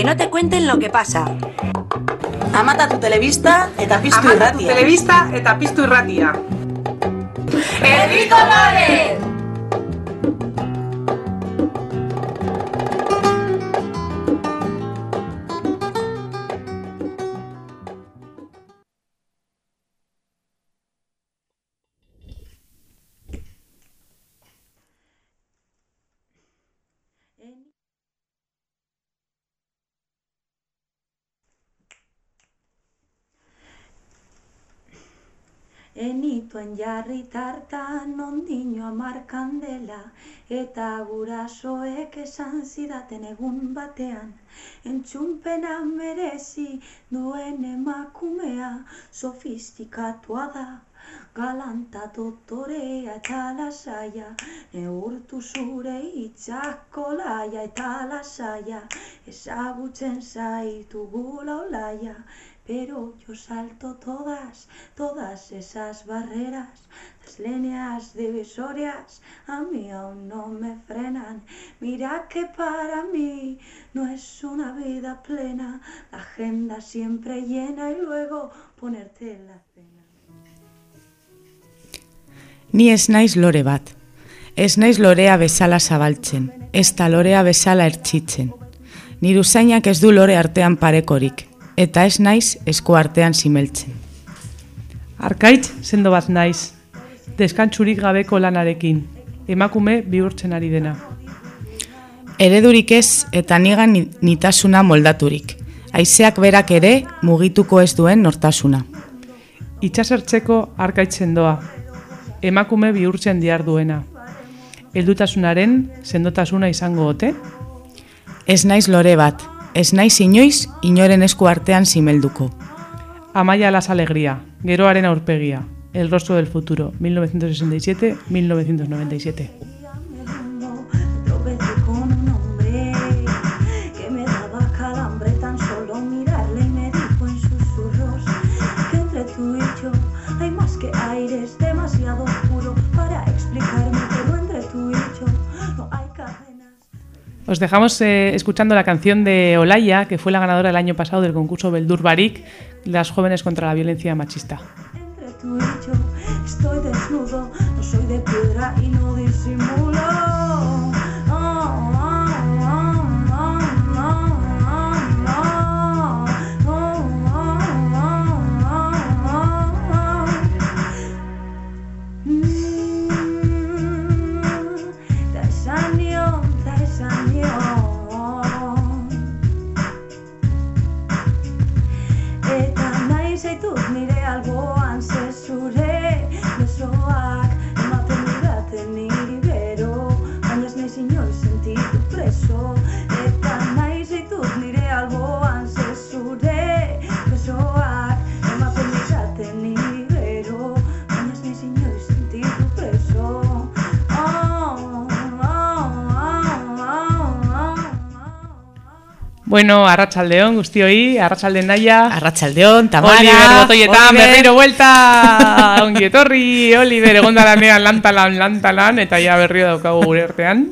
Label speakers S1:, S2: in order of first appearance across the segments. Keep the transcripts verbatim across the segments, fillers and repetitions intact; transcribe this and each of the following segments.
S1: Que no te cuenten lo que pasa.
S2: Amatatu telebista eta piztu irratia.
S3: Amatatu telebista eta piztu irratia.
S1: ¡Herriko Lore!
S4: Enituen jarri tartan ondino amar kandela, eta gurasoek esan zidaten egun batean, entzunpena merezi duen emakumea sofistikatua da, galanta dotorea eta lasaia, neurtu zure hitzak kolaia eta lasaia, ezagutzen zaitu gula olaia. Pero yo salto todas, todas esas barreras, las líneas divisorias a mí aún no me frenan. Mira que para mí no es una vida plena, la agenda siempre llena y luego ponerte la cena.
S5: Ni ez naiz lore bat, ez naiz lorea bezala zabaltzen, ez da lorea bezala ertxitzen. Nire usainak ez du lore artean parekorik. Eta ez naiz esku artean simeltzen.
S6: Arkaitz sendo bat naiz, deskantzurik gabeko lanarekin, emakume bihurtzen ari dena.
S5: Eredurik ez eta nigan nitasuna moldaturik, haizeak berak ere mugituko ez duen nortasuna.
S6: Itxasertzeko arkaitz sendoa, emakume bihurtzen diarduena. Heldutasunaren sendotasuna izango ote?
S5: Ez naiz lore bat. Ez naiz inoiz, inoren esku artean simelduko.
S6: Amaia las alegría, geroaren aurpegia, el rostro del futuro, mil novecientos sesenta y siete a mil novecientos noventa y siete. Os dejamos eh, escuchando la canción de Olaya, que fue la ganadora el año pasado del concurso Beldur Barik, las jóvenes contra la violencia machista.
S4: Entre tú y yo estoy desnudo, no soy de piedra y no disimulo.
S6: Bueno, arratsaldeon guztioi, arratsalden Naia,
S5: arratsaldeon Tamara,
S6: Oliver Botoietan berriro vuelta, ongi etorri, Oliver egondalanean lantalan, lantalan, eta ja berriro daukagu gure artean.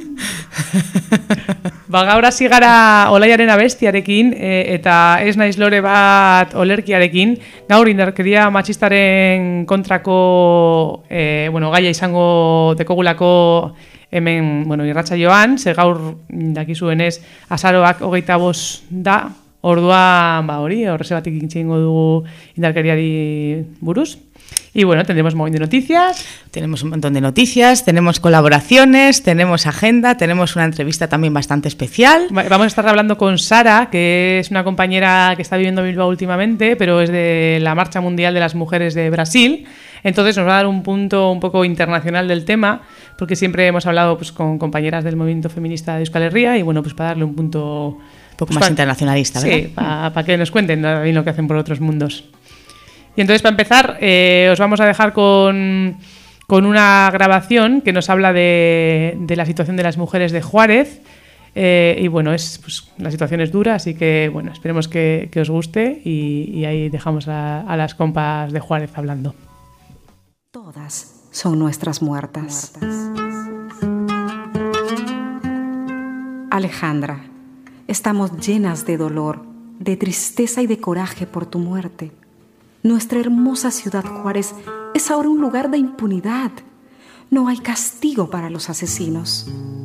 S6: Ba, gaur hasi gara Olaiaren abestiarekin, e, eta ez naiz lore bat olerkiarekin, gaur indarkeria matxistaren kontrako, e, bueno, gaia izango dekogulako hemen, bueno, irratsaioan, ze gaur dakizuenez azaroak hogeita bost da, orduan, ba hori, horreze batik intxingo dugu indarkeriari buruz. Y bueno, tendremos un montón de noticias.
S5: Tenemos un montón de noticias, tenemos colaboraciones, tenemos agenda, tenemos una entrevista también bastante especial.
S6: Vamos a estar hablando con Sara, que es una compañera que está viviendo en Bilbao últimamente, pero es de la Marcha Mundial de las Mujeres de Brasil. Entonces nos va a dar un punto un poco internacional del tema, porque siempre hemos hablado pues, con compañeras del movimiento feminista de Euskal Herria y bueno, pues para darle un punto...
S5: Un poco
S6: pues,
S5: más
S6: para,
S5: internacionalista, ¿verdad?
S6: Sí, para pa que nos cuenten también lo que hacen por otros mundos. Y entonces, para empezar, eh, os vamos a dejar con, con una grabación que nos habla de, de la situación de las mujeres de Juárez. Eh, y bueno, es, pues, la situación es dura, así que bueno, esperemos que, que os guste y, y ahí dejamos a, a las compas de Juárez hablando.
S7: Todas son nuestras muertas. Alejandra, estamos llenas de dolor, de tristeza y de coraje por tu muerte. Nuestra hermosa ciudad Juárez es ahora un lugar de impunidad. No hay castigo para los asesinos.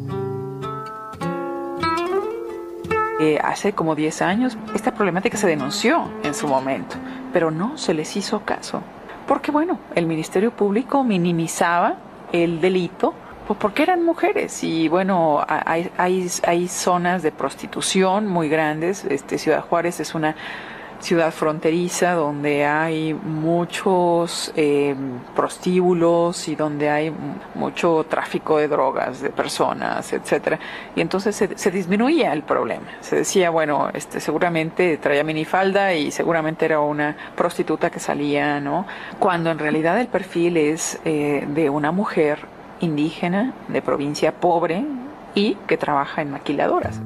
S8: Eh, hace como diez años esta problemática se denunció en su momento, pero no se les hizo caso. Porque bueno, el Ministerio Público minimizaba el delito pues porque eran mujeres y bueno, hay, hay, hay zonas de prostitución muy grandes. Este, Ciudad Juárez es una ciudad fronteriza donde hay muchos eh, prostíbulos y donde hay mucho tráfico de drogas, de personas, etcétera. Y entonces se, se disminuía el problema. Se decía, bueno, este, seguramente traía minifalda y seguramente era una prostituta que salía, ¿no? Cuando en realidad el perfil es eh, de una mujer indígena, de provincia pobre y que trabaja en maquiladoras.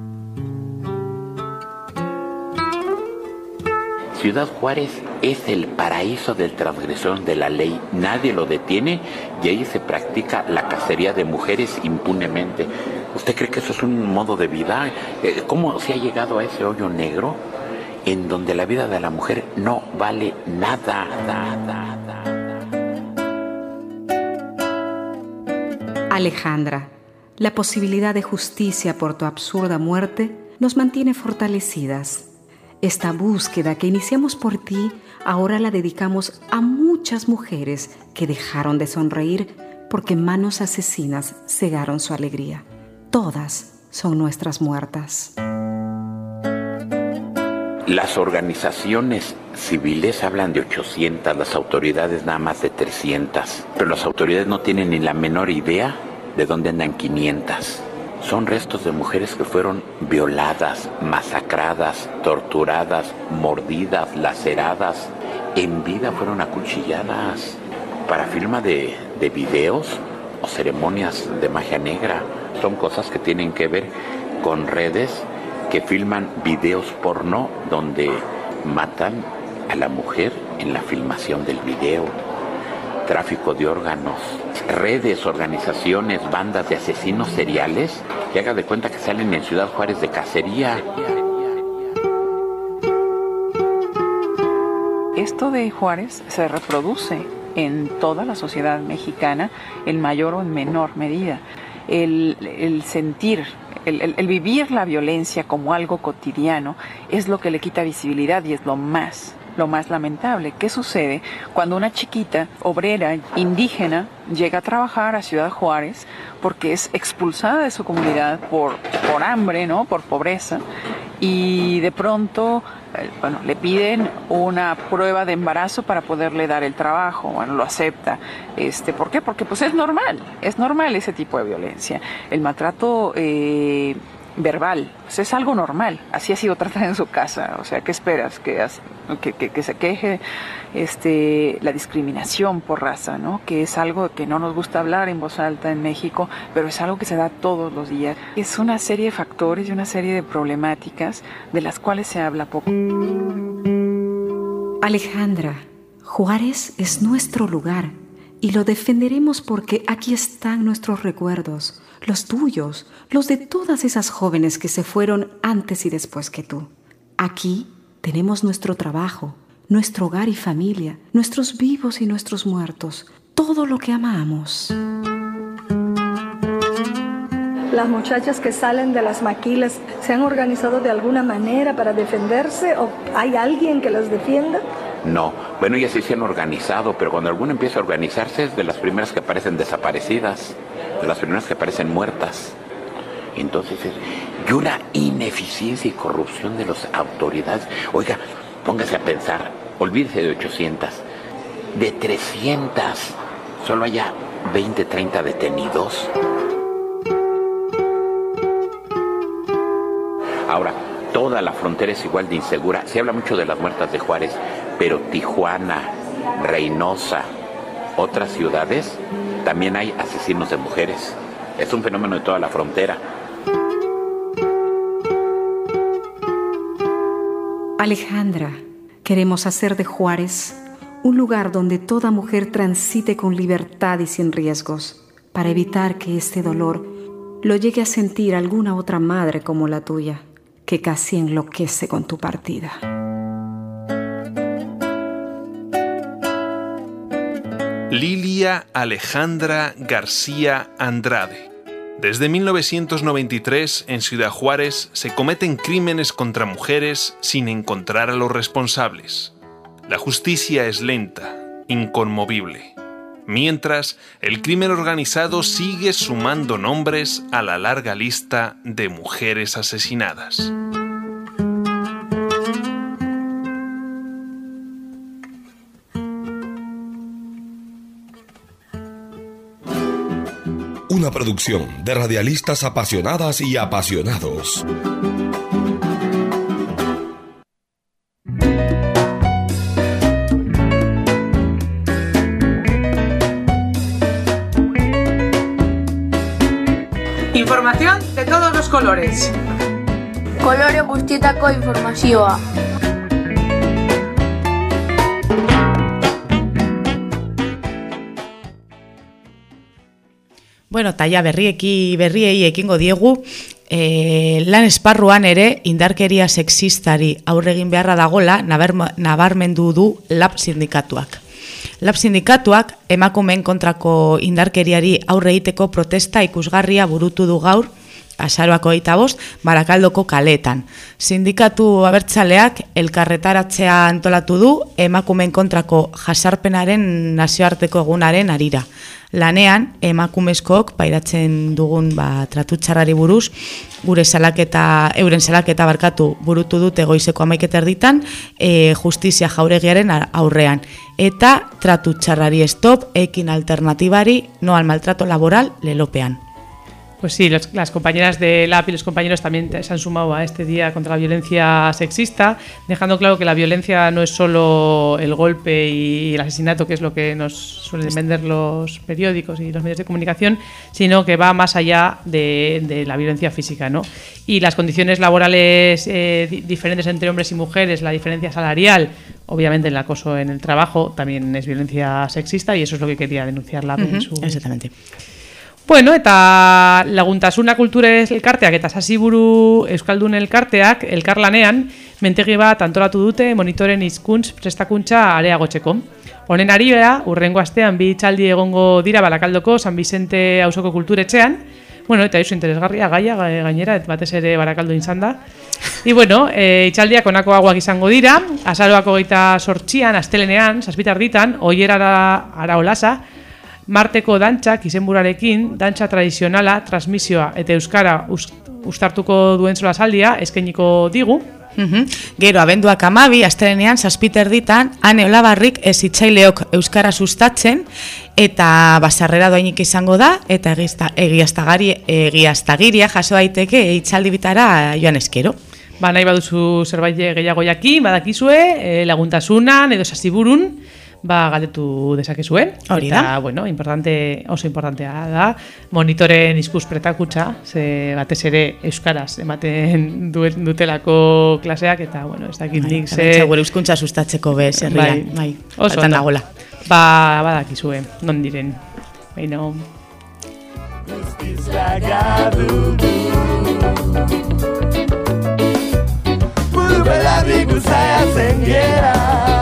S9: Ciudad Juárez es el paraíso del transgresor de la ley. Nadie lo detiene y ahí se practica la cacería de mujeres impunemente. ¿Usted cree que eso es un modo de vida? ¿Cómo se ha llegado a ese hoyo negro en donde la vida de la mujer no vale nada? nada, nada.
S7: Alejandra, la posibilidad de justicia por tu absurda muerte nos mantiene fortalecidas. Esta búsqueda que iniciamos por ti, ahora la dedicamos a muchas mujeres que dejaron de sonreír porque manos asesinas cegaron su alegría. Todas son nuestras muertas.
S9: Las organizaciones civiles hablan de ochocientas, las autoridades nada más de trescientas, pero las autoridades no tienen ni la menor idea de dónde andan quinientas. Son restos de mujeres que fueron violadas, masacradas, torturadas, mordidas, laceradas. En vida fueron acuchilladas. Para firma de, de videos o ceremonias de magia negra. Son cosas que tienen que ver con redes que filman videos porno donde matan a la mujer en la filmación del video. Tráfico de órganos, redes, organizaciones, bandas de asesinos seriales que haga de cuenta que salen en Ciudad Juárez de cacería.
S8: Esto de Juárez se reproduce en toda la sociedad mexicana en mayor o en menor medida. El, el sentir, el, el, el vivir la violencia como algo cotidiano es lo que le quita visibilidad y es lo más lo más lamentable. ¿Qué sucede cuando una chiquita obrera indígena llega a trabajar a Ciudad Juárez porque es expulsada de su comunidad por, por hambre, ¿no? Por pobreza, y de pronto bueno, le piden una prueba de embarazo para poderle dar el trabajo? Bueno, lo acepta. Este, ¿por qué? Porque pues es normal, es normal ese tipo de violencia. El maltrato eh, verbal, pues es algo normal, así ha sido tratada en su casa. O sea, ¿qué esperas? Que, que, que, que se queje este, la discriminación por raza, ¿no? Que es algo que no nos gusta hablar en voz alta en México, pero es algo que se da todos los días. Es una serie de factores y una serie de problemáticas de las cuales se habla poco.
S7: Alejandra, Juárez es nuestro lugar y lo defenderemos porque aquí están nuestros recuerdos, los tuyos, los de todas esas jóvenes que se fueron antes y después que tú. Aquí tenemos nuestro trabajo, nuestro hogar y familia, nuestros vivos y nuestros muertos, todo lo que amamos.
S10: Las muchachas que salen de las maquilas, ¿se han organizado de alguna manera para defenderse o hay alguien que las defienda?
S9: No, bueno, ellas sí se han organizado, pero cuando alguna empieza a organizarse es de las primeras que aparecen desaparecidas, de las primeras que aparecen muertas. Entonces, y una ineficiencia y corrupción de las autoridades. Oiga, póngase a pensar, olvídese de ochocientas, de trescientas, solo haya veinte, treinta detenidos. Ahora, toda la frontera es igual de insegura. Se habla mucho de las muertas de Juárez, pero Tijuana, Reynosa, otras ciudades, también hay asesinos de mujeres. Es un fenómeno de toda la frontera.
S7: Alejandra, queremos hacer de Juárez un lugar donde toda mujer transite con libertad y sin riesgos, para evitar que este dolor lo llegue a sentir alguna otra madre como la tuya. que casi enloquece con tu partida.
S11: Lilia Alejandra García Andrade. Desde mil novecientos noventa y tres, en Ciudad Juárez, se cometen crímenes contra mujeres sin encontrar a los responsables. La justicia es lenta, inconmovible. Mientras, el crimen organizado sigue sumando nombres a la larga lista de mujeres asesinadas.
S12: Una producción de radialistas apasionadas y apasionados.
S3: Información de todos los colores.
S13: Kolore guztietako informazioa.
S5: Bueno, eta ja berrieki berriei ekingo diegu, e, lan esparruan ere indarkeria sexistari aurre egin beharra dagola nabarmendu du Lab sindikatuak. Lab sindikatuak emakumeen kontrako indarkeriari aurre egiteko protesta ikusgarria burutu du gaur, azaroako hogeita bost, Barakaldoko kaleetan. Sindikatu abertzaleak elkarretaratzea antolatu du emakumeen kontrako jasarpenaren nazioarteko egunaren harira. Lanean, emakumezkook pairatzen dugun ba, tratutxarrari buruz, gure salaketa, euren salaketa barkatu burutu dute goizeko hamaika erditan, e, justizia jauregiaren aurrean. Eta tratutxarrari stop, ekin alternatibari, no al maltrato laboral, lelopean.
S6: Pues sí, los, las compañeras de L A P y los compañeros también se han sumado a este día contra la violencia sexista, dejando claro que la violencia no es solo el golpe y el asesinato, que es lo que nos suelen vender los periódicos y los medios de comunicación, sino que va más allá de, de la violencia física, ¿no? Y las condiciones laborales eh, di- diferentes entre hombres y mujeres, la diferencia salarial, obviamente el acoso en el trabajo también es violencia sexista, y eso es lo que quería denunciar la A P en su...
S5: Exactamente.
S6: Bueno, eta laguntasuna kulturez elkarteak eta sasiburu euskaldun elkarteak elkarlanean mentegi bat antolatu dute monitoren hizkuntz prestakuntza areagotzeko. Honen arira, urrengo astean bi hitzaldi egongo dira Barakaldoko San Bizente auzoko kulturetxean. Bueno, eta iso interesgarria gaia gainera, batez ere Barakaldo izan da. Y bueno, e, hitzaldiak honako hauak izango dira, azaroako hogeita zortzian, astelenean, zazpitarditan, oierara araolasa, Marteko dantzak izenburarekin, dantza tradizionala, transmisioa eta euskara uztartuko duen solasaldia eskainiko digu.
S5: Uhum. Gero, abenduak amabi, astelenean, zazpiterditan, Ane Olabarrik ez hitzaileok euskara sustatzen, eta basarrera doainik izango da, eta egiaztagiria jaso daiteke hitzaldi bitara joan eskero.
S6: Ba, nahi baduzu zerbait gehiago jakin, badakizue, laguntasunan edo sasiburun, ba, galdetu dezakezue.
S5: Hori da.
S6: Eta, bueno, importante, oso importantea da, monitoren hizkuntz prestakutza, ze batez ere euskaraz ematen dutelako klaseak, eta, bueno, ez dakit nik ze...
S5: Eta gure hizkuntza sustatzeko bez, herrian, bai,
S6: oso
S5: faltan dagoela.
S6: Ba, badakizue, non diren, baina...
S14: Buru belarri guzaia zen gera.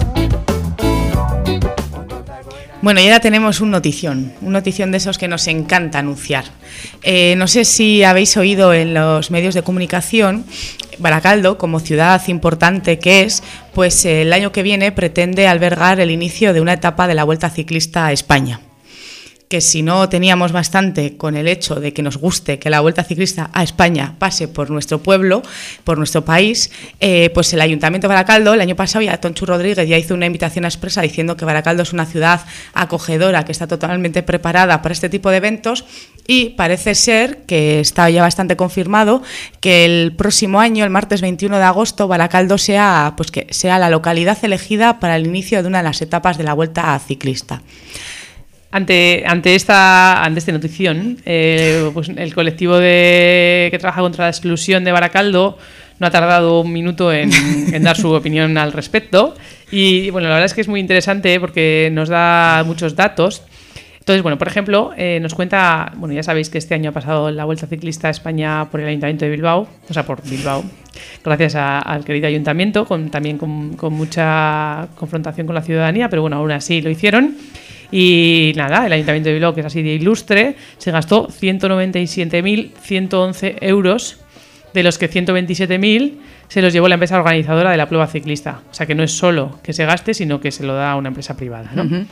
S5: Bueno, y ahora tenemos un notición, un notición de esos que nos encanta anunciar. Eh, no sé si habéis oído en los medios de comunicación, Baracaldo, como ciudad importante que es, pues el año que viene pretende albergar el inicio de una etapa de la Vuelta Ciclista a España. Que si no teníamos bastante con el hecho de que nos guste que la Vuelta Ciclista a España pase por nuestro pueblo, por nuestro país, eh, pues el Ayuntamiento de Baracaldo, el año pasado ya Tonchu Rodríguez ya hizo una invitación expresa diciendo que Baracaldo es una ciudad acogedora, que está totalmente preparada para este tipo de eventos, y parece ser que está ya bastante confirmado que el próximo año, el martes veintiuno de agosto, Baracaldo sea, pues que sea la localidad elegida para el inicio de una de las etapas de la Vuelta Ciclista.
S6: Ante, ante, esta, ante esta notición, eh, pues el colectivo de, que trabaja contra la exclusión de Baracaldo no ha tardado un minuto en, en dar su opinión al respecto. Y bueno, la verdad es que es muy interesante porque nos da muchos datos. Entonces, bueno, por ejemplo, eh, nos cuenta, bueno, ya sabéis que este año ha pasado la Vuelta Ciclista a España por el Ayuntamiento de Bilbao, o sea, por Bilbao, gracias a, al querido ayuntamiento, con, también con, con mucha confrontación con la ciudadanía, pero bueno, aún así lo hicieron. Y nada, el Ayuntamiento de Bilbao, que es así de ilustre, se gastó ciento noventa y siete mil ciento once euros, de los que ciento veintisiete mil se los llevó la empresa organizadora de la prueba ciclista. O sea, que no es solo que se gaste, sino que se lo da a una empresa privada, ¿no? Uh-huh.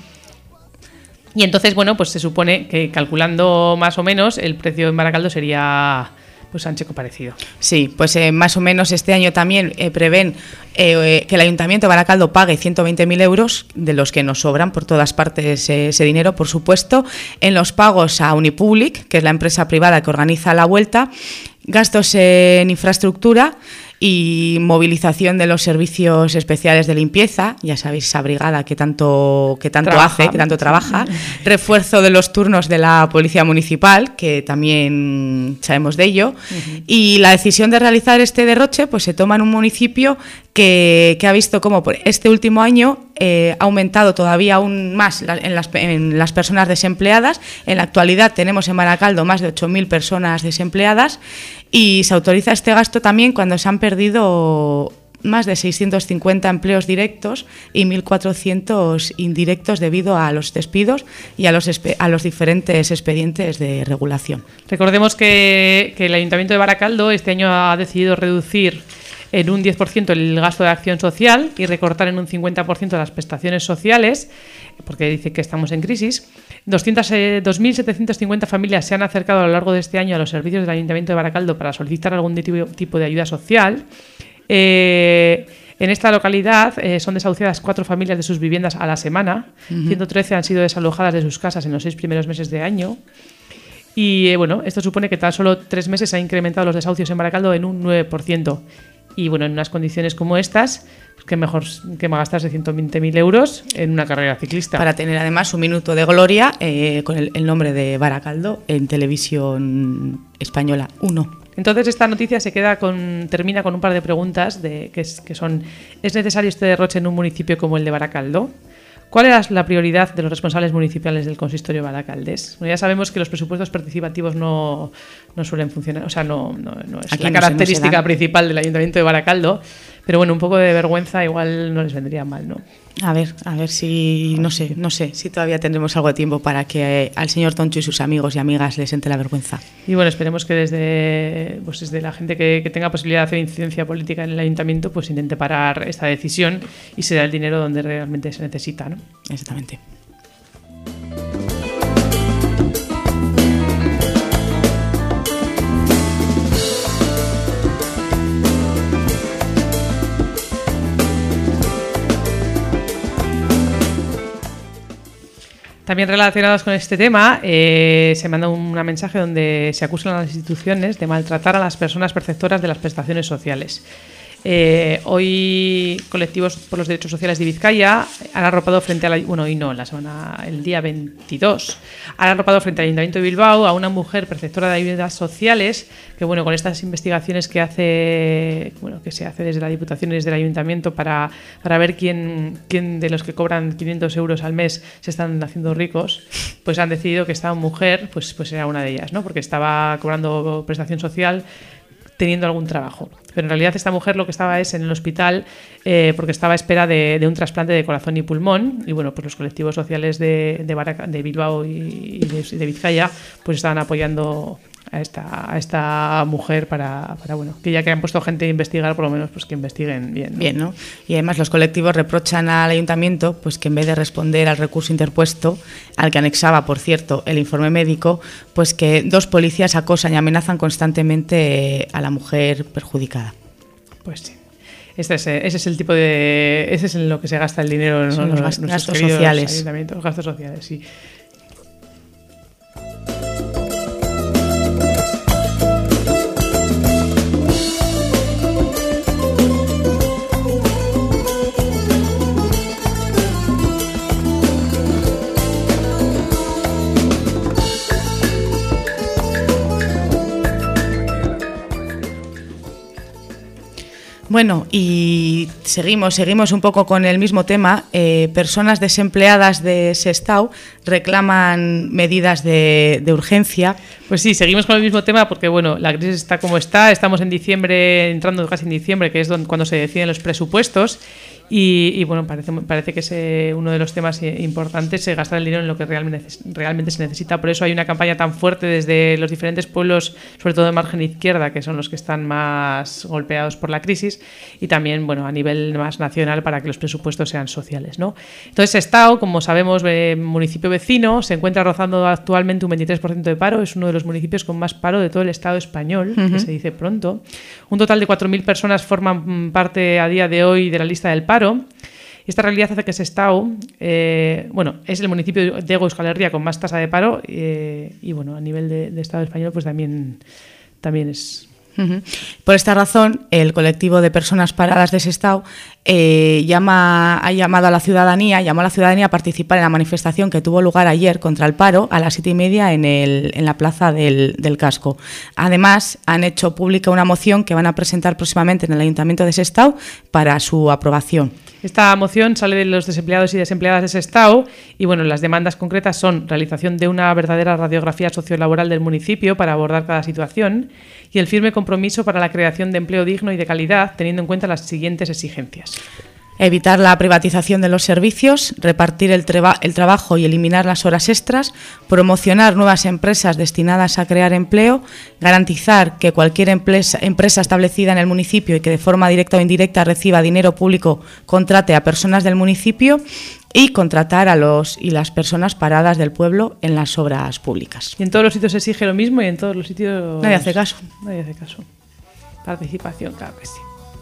S6: Y entonces, bueno, pues se supone que calculando más o menos el precio en Baracaldo sería pues ancheco parecido.
S5: Sí, pues eh, más o menos este año también eh, prevén eh, que el Ayuntamiento de Baracaldo pague ciento veinte mil euros, de los que nos sobran por todas partes eh, ese dinero, por supuesto, en los pagos a Unipublic, que es la empresa privada que organiza la vuelta, gastos en infraestructura y movilización de los servicios especiales de limpieza, ya sabéis, esa brigada que tanto, que tanto hace, que tanto trabaja, refuerzo de los turnos de la Policía Municipal, que también sabemos de ello, uh-huh. Y la decisión de realizar este derroche pues se toma en un municipio que, que ha visto cómo por este último año eh, ha aumentado todavía aún más la, en, las, en las personas desempleadas. En la actualidad tenemos en Baracaldo más de ocho mil personas desempleadas y se autoriza este gasto también cuando se han perdido más de seiscientos cincuenta empleos directos y mil cuatrocientos indirectos debido a los despidos y a los, a los diferentes expedientes de regulación.
S6: Recordemos que, que el Ayuntamiento de Baracaldo este año ha decidido reducir en un diez por ciento el gasto de acción social y recortar en un cincuenta por ciento las prestaciones sociales, porque dice que estamos en crisis. dos mil setecientas cincuenta familias se han acercado a lo largo de este año a los servicios del Ayuntamiento de Baracaldo para solicitar algún tipo de ayuda social. Eh, en esta localidad eh, son desahuciadas cuatro familias de sus viviendas a la semana, uh-huh. ciento trece han sido desalojadas de sus casas en los seis primeros meses de año. Y eh, bueno, esto supone que tan solo tres meses se han incrementado los desahucios en Baracaldo en un nueve por ciento. Y bueno, en unas condiciones como estas, pues que mejor que gastarse ciento veinte mil euros en una carrera ciclista.
S5: Para tener además un minuto de gloria eh, con el, el nombre de Baracaldo en televisión española uno.
S6: Entonces esta noticia se queda con, termina con un par de preguntas de, que, es, que son: ¿es necesario este derroche en un municipio como el de Baracaldo? ¿Cuál era la prioridad de los responsables municipales del consistorio baracaldés? Bueno, ya sabemos que los presupuestos participativos no, no suelen funcionar, o sea, no, no, no es Aquí la no característica se, no se principal del Ayuntamiento de Baracaldo, pero bueno, un poco de vergüenza igual no les vendría mal, ¿no?
S5: A ver, a ver si, no sé, no sé, si todavía tendremos algo de tiempo para que al señor Toncho y sus amigos y amigas les entre la vergüenza.
S6: Y bueno, esperemos que desde, pues desde la gente que, que tenga posibilidad de hacer incidencia política en el ayuntamiento, pues intente parar esta decisión y se da el dinero donde realmente se necesita, ¿no?
S5: Exactamente.
S6: También relacionados con este tema, eh, se manda un mensaje donde se acusan a las instituciones de maltratar a las personas perceptoras de las prestaciones sociales. Eh, hoy colectivos por los derechos sociales de Vizcaya han arropado frente a la, bueno, hoy no, la semana, el día veintidós, han arropado frente al Ayuntamiento de Bilbao a una mujer perceptora de ayudas sociales que, bueno, con estas investigaciones que hace, bueno, que se hace desde la Diputación y desde el Ayuntamiento para, para ver quién, quién de los que cobran quinientos euros al mes se están haciendo ricos, pues han decidido que esta mujer, pues, pues era una de ellas, ¿no? Porque estaba cobrando prestación social teniendo algún trabajo. Pero en realidad esta mujer lo que estaba es en el hospital eh, porque estaba a espera de, de un trasplante de corazón y pulmón, y bueno, pues los colectivos sociales de, de, Baraca, de Bilbao y de, de Vizcaya pues estaban apoyando a esta, a esta mujer para, para, bueno, que ya que han puesto gente a investigar, por lo menos pues que investiguen bien, ¿no?
S5: Bien, ¿no? Y además los colectivos reprochan al ayuntamiento pues que en vez de responder al recurso interpuesto, al que anexaba, por cierto, el informe médico, pues que dos policías acosan y amenazan constantemente a la mujer perjudicada.
S6: Pues sí. Este es, ese es el tipo de... Ese es en lo que se gasta el dinero en
S5: sí, los
S6: gastos,
S5: gastos sociales.
S6: Ayuntamientos, gastos sociales, sí.
S5: Bueno, y seguimos, seguimos un poco con el mismo tema. Eh, personas desempleadas de Sestao reclaman medidas de, de urgencia.
S6: Pues sí, seguimos con el mismo tema porque, bueno, la crisis está como está. Estamos en diciembre, entrando casi en diciembre, que es donde, cuando se deciden los presupuestos. Y, y bueno, parece, parece que es eh, uno de los temas importantes, eh, gastar el dinero en lo que realmente, realmente se necesita. Por eso hay una campaña tan fuerte desde los diferentes pueblos, sobre todo de margen izquierda, que son los que están más golpeados por la crisis, y también, bueno, a nivel más nacional para que los presupuestos sean sociales, ¿no? Entonces, Sestao, como sabemos, eh, municipio vecino, se encuentra rozando actualmente un veintitrés por ciento de paro. Es uno de los municipios con más paro de todo el Estado español, uh-huh. que se dice pronto. Un total de cuatro mil personas forman parte a día de hoy de la lista del paro. Esta realidad hace que Sestao, eh, bueno, es el municipio de Hego Euskal Herria con más tasa de paro eh, y, bueno, a nivel de, de Estado español, pues también, también es...
S5: Uh-huh. Por esta razón, el colectivo de personas paradas de Sestao eh, llama, ha llamado a la ciudadanía, llamó a la ciudadanía a participar en la manifestación que tuvo lugar ayer contra el paro a las siete y media en, el, en la plaza del, del Casco. Además, han hecho pública una moción que van a presentar próximamente en el Ayuntamiento de Sestao para su aprobación.
S6: Esta moción sale de los desempleados y desempleadas de Sestao y, bueno, las demandas concretas son realización de una verdadera radiografía sociolaboral del municipio para abordar cada situación y el firme compromiso para la creación de empleo digno y de calidad, teniendo en cuenta las siguientes exigencias.
S5: Evitar la privatización de los servicios, repartir el, traba- el trabajo y eliminar las horas extras, promocionar nuevas empresas destinadas a crear empleo, garantizar que cualquier empresa, empresa establecida en el municipio y que de forma directa o indirecta reciba dinero público contrate a personas del municipio y contratar a los y las personas paradas del pueblo en las obras públicas.
S6: Y en todos los sitios se exige lo mismo y en todos los sitios...
S5: Nadie hace caso.
S6: Nadie hace caso. Participación, claro que sí.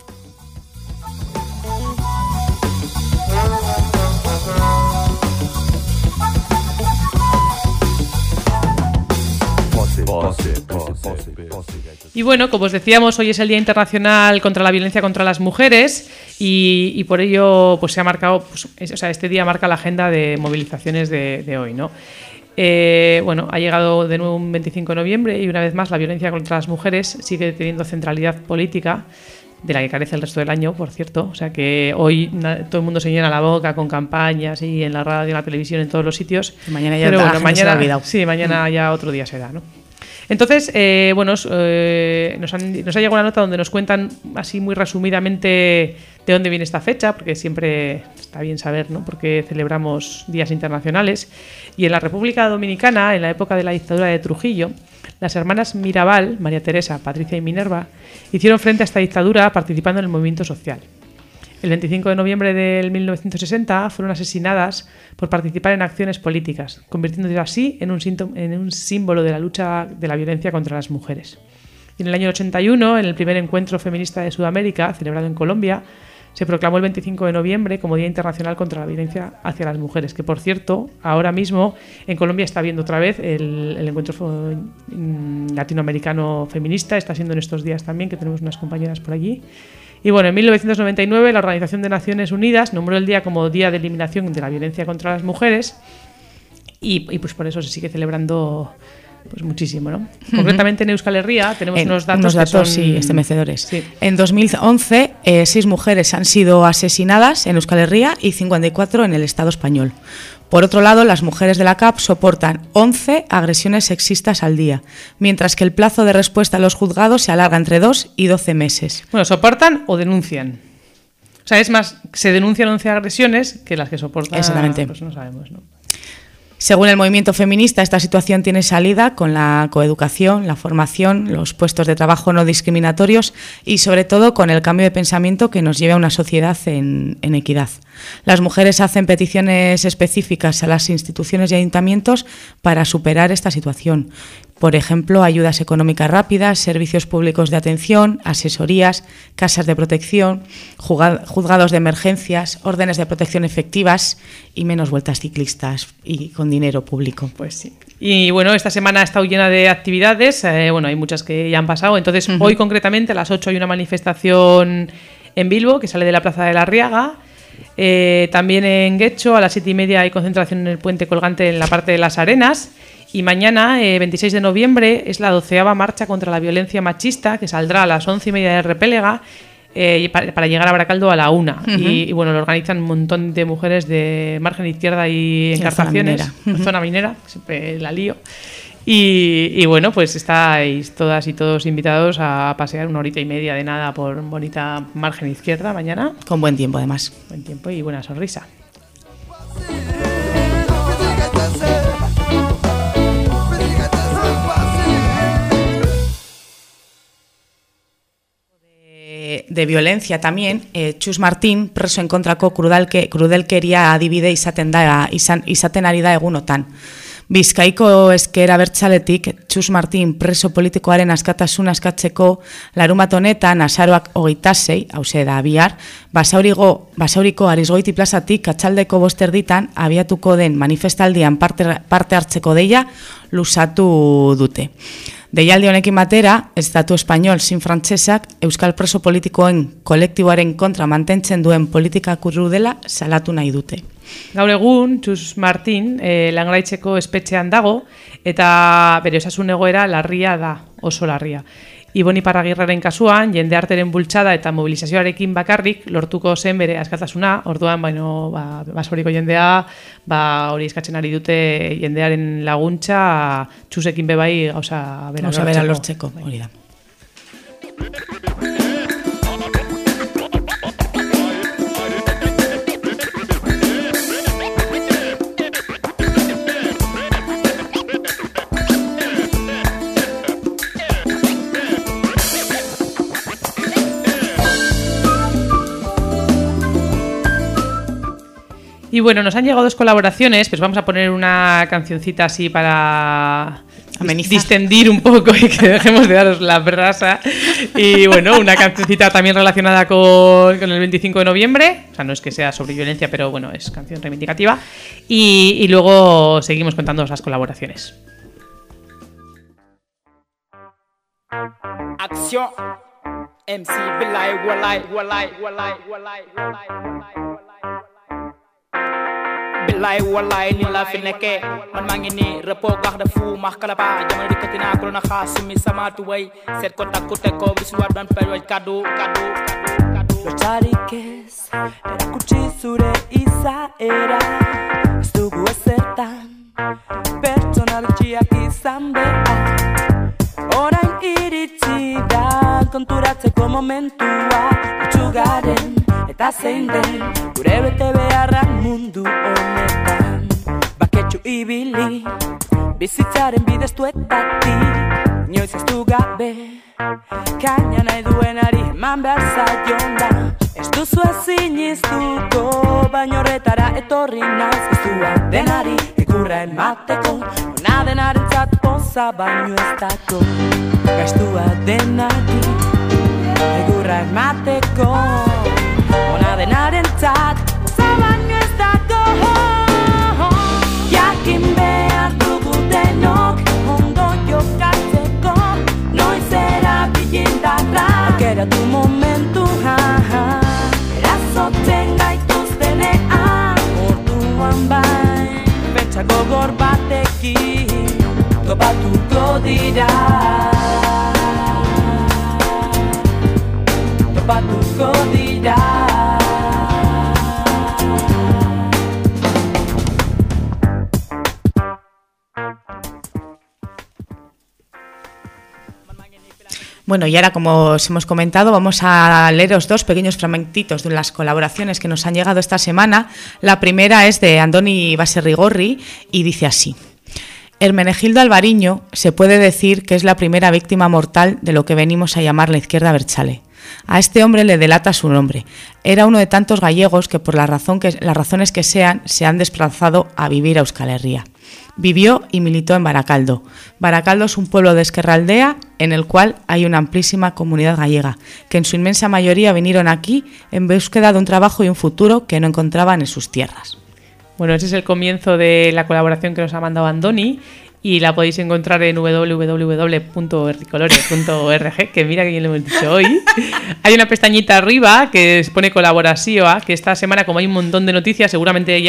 S6: Y bueno, como os decíamos, hoy es el Día Internacional contra la Violencia contra las Mujeres y, y por ello pues se ha marcado, pues, es, o sea, este día marca la agenda de movilizaciones de, de hoy, ¿no? Eh, bueno, ha llegado de nuevo un veinticinco de noviembre y una vez más la violencia contra las mujeres sigue teniendo centralidad política, de la que carece el resto del año, por cierto. O sea que hoy na, todo el mundo se llena la boca con campañas y en la radio, en la televisión, en todos los sitios.
S5: Y mañana ya
S6: Pero
S5: la
S6: bueno,
S5: gente
S6: mañana,
S5: se ha olvidado.
S6: Sí, mañana mm. ya otro día será, ¿no? Entonces, eh, bueno, eh, nos, han, nos ha llegado una nota donde nos cuentan así muy resumidamente de dónde viene esta fecha, porque siempre está bien saber, ¿no?, porque celebramos días internacionales. Y en la República Dominicana, en la época de la dictadura de Trujillo, las hermanas Mirabal, María Teresa, Patricia y Minerva, hicieron frente a esta dictadura participando en el movimiento social. El veinticinco de noviembre de mil novecientos sesenta fueron asesinadas por participar en acciones políticas, convirtiéndose así en un, síntoma, en un símbolo de la lucha de la violencia contra las mujeres. Y en el año ochenta y uno, en el primer encuentro feminista de Sudamérica, celebrado en Colombia, se proclamó el veinticinco de noviembre como Día Internacional contra la Violencia hacia las Mujeres, que, por cierto, ahora mismo en Colombia está habiendo otra vez el, el encuentro latinoamericano feminista, está siendo en estos días también, que tenemos unas compañeras por allí. Y bueno, en mil novecientos noventa y nueve la Organización de Naciones Unidas nombró el día como Día de Eliminación de la Violencia contra las Mujeres y, y pues por eso se sigue celebrando pues muchísimo, ¿no? Uh-huh. Concretamente en Euskal Herria tenemos en, unos datos,
S5: unos datos
S6: que son...
S5: sí, estremecedores.
S6: Sí.
S5: En dos mil once, eh, seis mujeres han sido asesinadas en Euskal Herria y cincuenta y cuatro en el Estado español. Por otro lado, las mujeres de la C A P soportan once agresiones sexistas al día, mientras que el plazo de respuesta a los juzgados se alarga entre dos y doce meses.
S6: Bueno, ¿soportan o denuncian? O sea, es más, se denuncian once agresiones que las que soportan.
S5: Exactamente.
S6: Pues no sabemos, ¿no?
S5: Según el movimiento feminista, esta situación tiene salida con la coeducación, la formación, los puestos de trabajo no discriminatorios y, sobre todo, con el cambio de pensamiento que nos lleve a una sociedad en, en equidad. Las mujeres hacen peticiones específicas a las instituciones y ayuntamientos para superar esta situación. Por ejemplo, ayudas económicas rápidas, servicios públicos de atención, asesorías, casas de protección, juzgados de emergencias, órdenes de protección efectivas y menos vueltas ciclistas y con dinero público.
S6: Pues sí. Y bueno, esta semana ha estado llena de actividades, eh, bueno, hay muchas que ya han pasado. Entonces, uh-huh. hoy concretamente a las ocho hay una manifestación en Bilbo que sale de la Plaza de la Arriaga. Eh, también en Guecho a las siete y media hay concentración en el puente colgante en la parte de las Arenas. Y mañana, eh, veintiséis de noviembre, es la doceava marcha contra la violencia machista, que saldrá a las once y media de Repélega eh, para, para llegar a Baracaldo a la una.
S5: Uh-huh.
S6: y, y bueno, lo organizan un montón de mujeres de margen izquierda y encartaciones.
S5: Zona minera.
S6: Zona minera, siempre la lío. Y, y bueno, pues estáis todas y todos invitados a pasear una horita y media de nada por bonita margen izquierda mañana.
S5: Con buen tiempo, además.
S6: Buen tiempo y buena sonrisa.
S5: De, de violencia también, eh, Txus Martin preso enkontrako krudalke, krudelkeria adibide izaten da izan, izaten ari da egunotan. Bizkaiko ezker abertzaletik Txus Martin preso politikoaren askatasuna askatzeko larumat honetan azaroak hogeita sei, hauze da bihar, basaurigo, basauriko Arizgoiti plazatik atxaldeko bosterditan abiatuko den manifestaldian parte, parte hartzeko deia luzatu dute. Deialdi honekin batera, Estatu Espainol sin frantsesak euskal preso politikoen kolektiboaren kontra mantentzen duen politika krudela salatu nahi dute.
S6: Gaur egun, Txus Martin eh, Langraitzeko espetxean dago eta bere osasun egoera larria da, oso larria. Ibon Iparragirreren kasuan, jende arteren bultzada eta mobilizazioarekin bakarrik lortuko zen bere askatasuna, orduan baino, ba, basoriko jendea ba, hori eskatzen ari dute jendearen laguntza Txusekin bebai gauza bera lortzeko.
S5: Bera lortzeko, hori da.
S6: Y bueno, nos han llegado dos colaboraciones, pues vamos a poner una cancioncita así para amenizar, distendir un poco y que dejemos de daros la brasa. Y bueno, una cancioncita también relacionada con, con el veinticinco de noviembre, o sea, no es que sea sobre violencia, pero bueno, es canción reivindicativa. Y, y luego seguimos contando las colaboraciones.
S15: Acción M C Belay Walay Walay Walay Walay Walay Belay walay ni la fi nekkee man maa ngi nii repos garde fou max kalaba jamono dikkati naa ko na xaas sumi sama tuway seet ko takku teg ko bisu war doon period kaddu kaddu kaddu
S4: Los txarikez erakutsi zure izaera ez dugu ezertan pertsona bitxiak izan behar orain iritsi da konturatzeko momentua utxugaren eta zein den gure bete beharrak mundu honetan baketxu ibili bizitzaren bideztuetatik inoiz ez du gabe kaina nahi duenari eman behar zaion da ez duzu ezin iztuko baina horretara etorri naiz giztua denari egurra emateko ona denaren zat poza baino ez dako gastua denari egurra emateko ona denaren zat poza baino ez dako jakin behar dugu denok ondo jokatzeko noizera bilindarra aukeratu momentu erazotzen gaituztenean orduan bai pentsa gogor batekin topatuko dira topatuko dira.
S5: Bueno, y ahora, como os hemos comentado, vamos a leeros dos pequeños fragmentitos de las colaboraciones que nos han llegado esta semana. La primera es de Andoni Baserrigorri y dice así: Hermenegildo Alvariño se puede decir que es la primera víctima mortal de lo que venimos a llamar la izquierda abertzale. A este hombre le delata su nombre. Era uno de tantos gallegos que por la razón que, las razones que sean se han desplazado a vivir a Euskal Herria. Vivió y militó en Baracaldo. Baracaldo es un pueblo de Ezkerraldea en el cual hay una amplísima comunidad gallega, que en su inmensa mayoría vinieron aquí en búsqueda de un trabajo y un futuro que no encontraban en sus tierras.
S6: Bueno, ese es el comienzo de la colaboración que nos ha mandado Andoni y la podéis encontrar en doble u doble u doble u punto herricolore punto org, que mira que bien lo hemos dicho hoy. Hay una pestañita arriba que se pone colaboración, que esta semana, como hay un montón de noticias, seguramente ya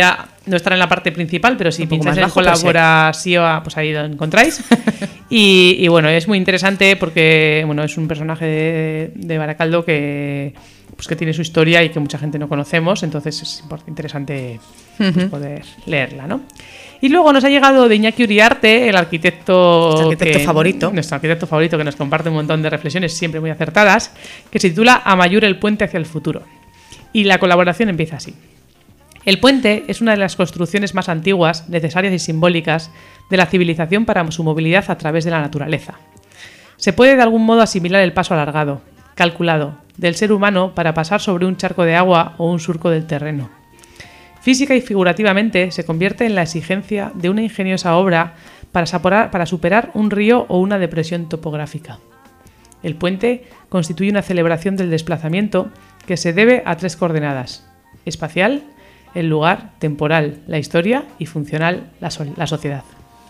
S6: no estará en la parte principal, pero si
S5: Un poco
S6: pincháis
S5: más
S6: en
S5: bajo,
S6: colaboración, pues ahí lo encontráis. y, y bueno, es muy interesante porque bueno, es un personaje de, de Baracaldo que, pues, que tiene su historia y que mucha gente no conocemos, entonces es interesante pues, uh-huh. poder leerla, ¿no? Y luego nos ha llegado de Iñaki Uriarte, el arquitecto,
S5: nuestro arquitecto
S6: que,
S5: favorito.
S6: Nuestro arquitecto favorito, que nos comparte un montón de reflexiones siempre muy acertadas, que se titula Amaiur, el puente hacia el futuro. Y la colaboración empieza así. El puente es una de las construcciones más antiguas, necesarias y simbólicas de la civilización para su movilidad a través de la naturaleza. Se puede de algún modo asimilar el paso alargado, calculado, del ser humano para pasar sobre un charco de agua o un surco del terreno. Física y figurativamente se convierte en la exigencia de una ingeniosa obra para, saporar, para superar un río o una depresión topográfica. El puente constituye una celebración del desplazamiento que se debe a tres coordenadas: espacial, el lugar, temporal, la historia, y funcional, la, so- la sociedad.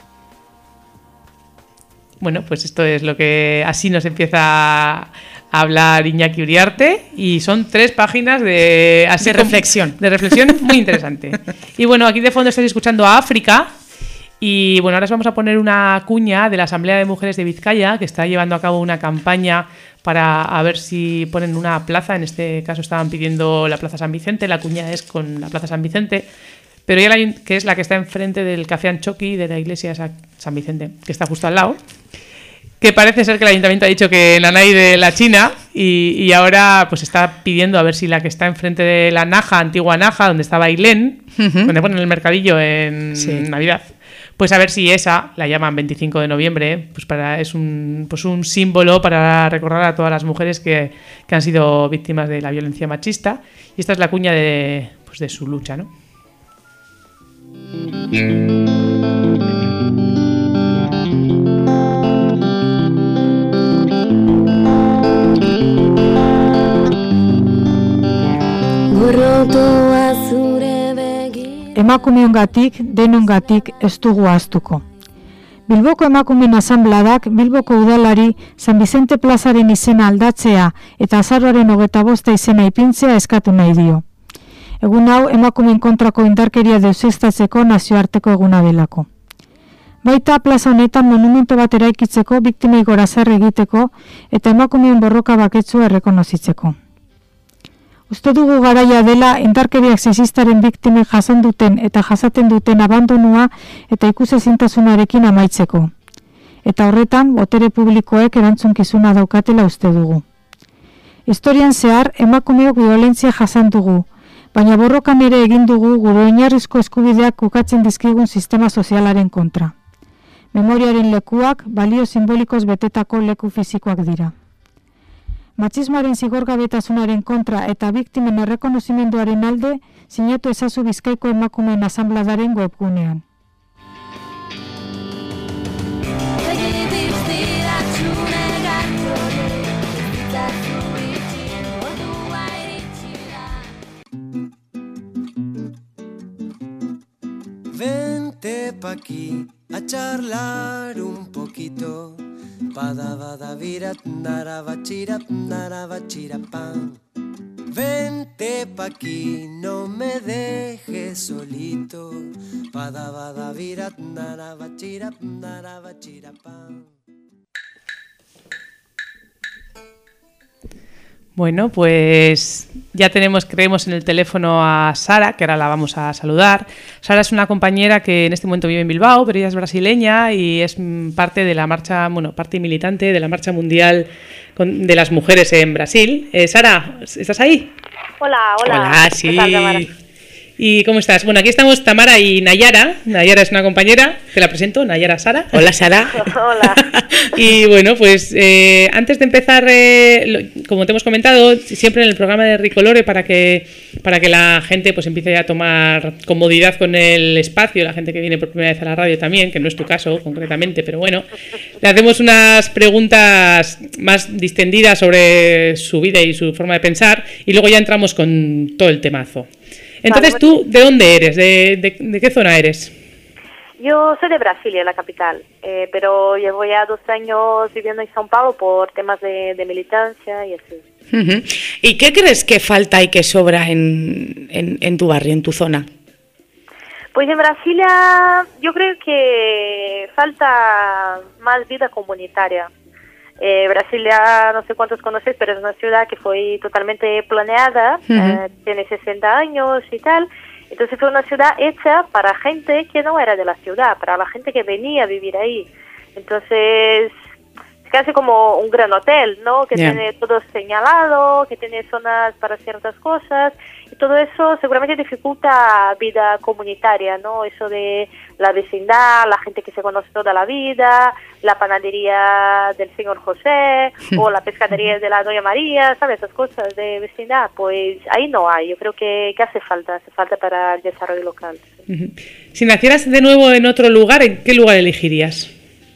S6: Bueno, pues esto es lo que así nos empieza a hablar Iñaki Uriarte, y son tres páginas de, así
S5: de reflexión.
S6: De reflexión muy interesante. Y bueno, aquí de fondo estáis escuchando a África, y bueno, ahora os vamos a poner una cuña de la Asamblea de Mujeres de Vizcaya, que está llevando a cabo una campaña para a ver si ponen una plaza. En este caso estaban pidiendo la Plaza San Vicente, la cuña es con la Plaza San Vicente, pero ya la, que es la que está enfrente del Café Anchoqui de la iglesia San Vicente, que está justo al lado, que parece ser que el ayuntamiento ha dicho que Nanay de la China, y, y ahora pues está pidiendo a ver si la que está enfrente de la Naja, antigua Naja, donde estaba Ailén, uh-huh. donde ponen el mercadillo en sí. Navidad, pues a ver si esa, la llaman veinticinco de noviembre, pues para es un, pues un símbolo para recordar a todas las mujeres que, que han sido víctimas de la violencia machista, y esta es la cuña de, pues de su lucha, ¿no?
S16: Emakumeongatik, denongatik ez dugu ahaztuko. Bilboko Emakumeen Asanbladak Bilboko udalari San Vicente plazaren izena aldatzea eta azaroaren hogeita bosta izena ipintzea eskatu nahi dio. Egun hau emakumeen kontrako indarkeria deuseztatzeko nazioarteko eguna delako. Baita plaza honetan monumento bat eraikitzeko, biktimei gorazarre egiteko eta emakumeen borroka baketsua errekonozitzeko. Uste dugu garaia dela indarkeriak sexistaren biktimek jasan duten eta jasaten duten abandonua eta ikusezintasunarekin amaitzeko. Eta horretan, botere publikoek erantzunkizuna daukatela uste dugu. Historian zehar, emakumeok violentzia jasan dugu, baina borrokan ere egin dugu gure oinarrizko eskubideak ukatzen dizkigun sistema sozialaren kontra. Memoriaren lekuak balio simbolikoz betetako leku fizikoak dira. Matxismoaren zigorgabetasunaren kontra eta biktimen errekonozimenduaren alde sinatu ezazu Bizkaiko Emakumeen Asanbladaren webgunean.
S17: Vente pa' aquí a charlar un poquito. Pada bada virat narabachira narabachira pan. Vente pa' aquí, no me dejes solito. Pada bada virat narabachira narabachira pan.
S6: Bueno, pues ya tenemos, creemos, en el teléfono a Sara, que ahora la vamos a saludar. Sara es una compañera que en este momento vive en Bilbao, pero ella es brasileña y es parte de la marcha, bueno, parte militante de la marcha mundial de las mujeres en Brasil. Eh, Sara, ¿estás ahí?
S18: Hola, hola.
S6: Hola, sí.
S18: ¿Qué tal, Tamara?
S6: ¿Y cómo estás? Bueno, aquí estamos Tamara y Nayara. Nayara es una compañera, te la presento, Nayara Sara.
S5: Hola, Sara.
S18: Hola.
S6: Y bueno, pues eh, antes de empezar, eh, lo, como te hemos comentado, siempre en el programa de Ricolore, para que para que la gente pues empiece a tomar comodidad con el espacio, la gente que viene por primera vez a la radio también, que no es tu caso concretamente, pero bueno, le hacemos unas preguntas más distendidas sobre su vida y su forma de pensar, y luego ya entramos con todo el temazo. Entonces, ¿tú de dónde eres? ¿De, de, de qué zona eres?
S18: Yo soy de Brasilia, la capital, eh, pero llevo ya dos años viviendo en São Paulo por temas de, de militancia y así.
S5: Uh-huh. ¿Y qué crees que falta y que sobra en, en, en tu barrio, en tu zona?
S18: Pues en Brasilia yo creo que falta más vida comunitaria. Eh, Brasilia, no sé cuántos conocéis, pero es una ciudad que fue totalmente planeada, uh-huh. eh, tiene sesenta años y tal. Entonces fue una ciudad hecha para gente que no era de la ciudad, para la gente que venía a vivir ahí. Entonces es casi como un gran hotel, ¿no? Que yeah. tiene todo señalado, que tiene zonas para ciertas cosas. Y todo eso seguramente dificulta vida comunitaria, ¿no? Eso de la vecindad, la gente que se conoce toda la vida, la panadería del señor José o la pescadería de la doña María, ¿sabes? Esas cosas de vecindad, pues ahí no hay. Yo creo que, que hace falta, hace falta para el desarrollo local.
S6: Uh-huh. Si nacieras de nuevo en otro lugar, ¿en qué lugar elegirías?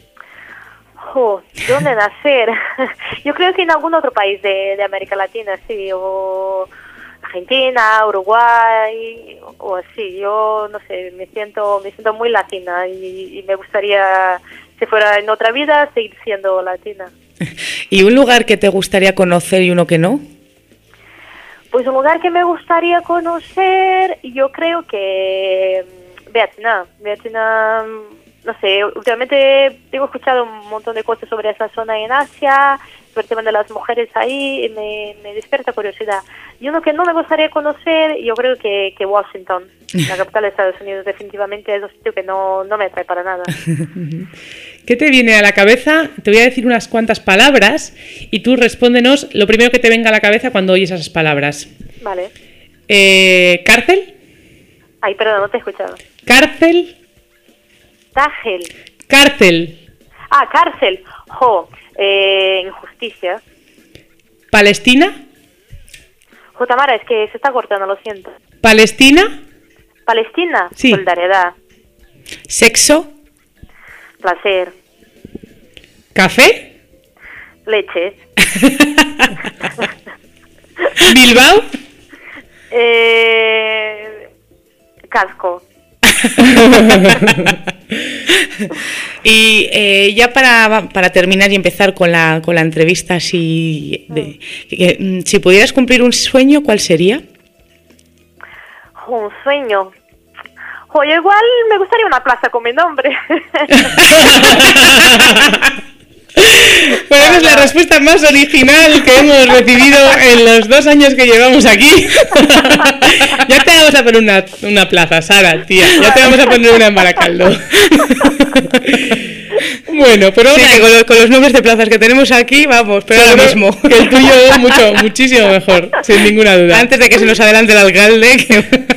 S18: Oh, ¿dónde nacer? Yo creo que en algún otro país de, de América Latina, sí, o Argentina, Uruguay, o así. Yo, no sé, me siento me siento muy latina y, y me gustaría, si fuera en otra vida, seguir siendo latina.
S5: ¿Y un lugar que te gustaría conocer y uno que no?
S18: Pues un lugar que me gustaría conocer, yo creo que Vietnam. Vietnam, no sé, últimamente tengo escuchado un montón de cosas sobre esa zona en Asia, sobre el tema de las mujeres ahí, y me, me despierta curiosidad. Y uno que no me gustaría conocer, yo creo que, que Washington, la capital de Estados Unidos, definitivamente es un sitio que no, no me atrae para nada.
S6: ¿Qué te viene a la cabeza? Te voy a decir unas cuantas palabras y tú respóndenos lo primero que te venga a la cabeza cuando oyes esas palabras.
S18: Vale.
S6: Eh, ¿Cárcel?
S18: Ay, perdón, no te he escuchado.
S6: ¿Cárcel?
S18: Tágel.
S6: Cárcel.
S18: Ah, cárcel. Jo, eh, injusticia.
S6: ¿Palestina?
S18: Jo, Tamara, es que se está cortando, lo siento.
S6: ¿Palestina?
S18: Palestina,
S6: sí.
S18: Solidaridad.
S5: ¿Sexo?
S18: Placer.
S6: ¿Café?
S18: Leche.
S6: ¿Bilbao?
S18: Eh, casco.
S5: Y eh, ya para, para terminar y empezar con la, con la entrevista, si, de, que, si pudieras cumplir un sueño, ¿cuál sería?
S18: Un sueño. Oye, igual me gustaría una plaza con mi nombre.
S6: Bueno, esa es la respuesta más original que hemos recibido en los dos años que llevamos aquí. Ya te vamos a poner una, una plaza, Sara, tía. Ya te vamos a poner una en Baracaldo. Bueno, pero
S5: sí, que con, los, con los nombres de plazas que tenemos aquí, vamos, pero ahora mismo.
S6: Que el tuyo es mucho, muchísimo mejor, sin ninguna duda.
S5: Antes de que se nos adelante el alcalde. Que...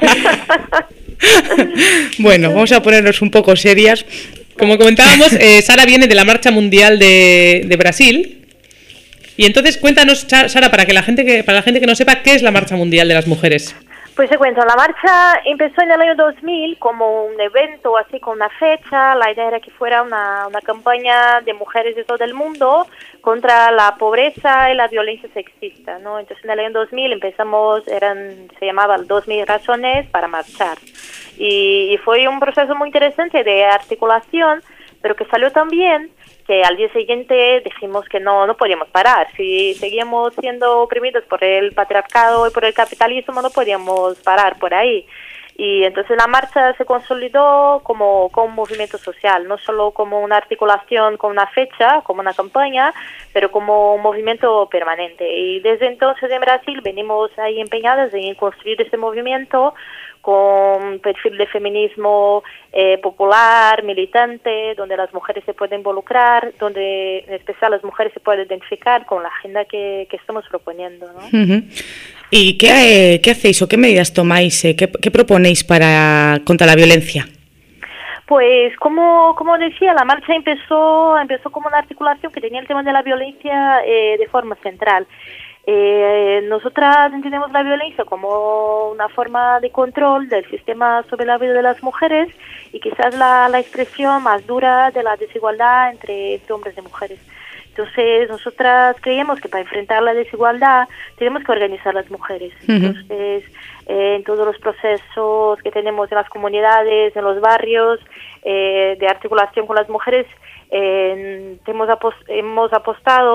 S5: Bueno, vamos a ponernos un poco serias.
S6: Como comentábamos, eh, Sara viene de la Marcha Mundial de, de Brasil. Y entonces cuéntanos, Sara, para que la gente que para la gente que no sepa, ¿qué es la Marcha Mundial de las Mujeres?
S18: Pues te cuento, la marcha empezó en el año dos mil como un evento así con una fecha. La idea era que fuera una, una campaña de mujeres de todo el mundo contra la pobreza y la violencia sexista, ¿no? Entonces en el año dos mil empezamos, eran se llamaban dos mil razones para marchar. Y, y fue un proceso muy interesante de articulación, pero que salió tan bien que al día siguiente dijimos que no, no podíamos parar. Si seguíamos siendo oprimidos por el patriarcado y por el capitalismo, no podíamos parar por ahí. Y entonces la marcha se consolidó como, como un movimiento social, no solo como una articulación con una fecha, como una campaña, pero como un movimiento permanente. Y desde entonces en Brasil venimos ahí empeñadas en construir este movimiento con perfil de feminismo eh, popular, militante, donde las mujeres se pueden involucrar, donde en especial las mujeres se pueden identificar con la agenda que, que estamos proponiendo, ¿no?
S5: Uh-huh. ¿Y qué, eh, qué hacéis o qué medidas tomáis, eh, qué, qué proponéis para contra la violencia?
S18: Pues como, como decía, la marcha empezó, empezó como una articulación que tenía el tema de la violencia eh, de forma central. Eh, nosotras entendemos la violencia como una forma de control del sistema sobre la vida de las mujeres y quizás la, la expresión más dura de la desigualdad entre, entre hombres y mujeres. Entonces, nosotras creemos que para enfrentar la desigualdad tenemos que organizar las mujeres. Uh-huh. Entonces, eh, en todos los procesos que tenemos en las comunidades, en los barrios, eh, de articulación con las mujeres, eh, hemos, apost- hemos apostado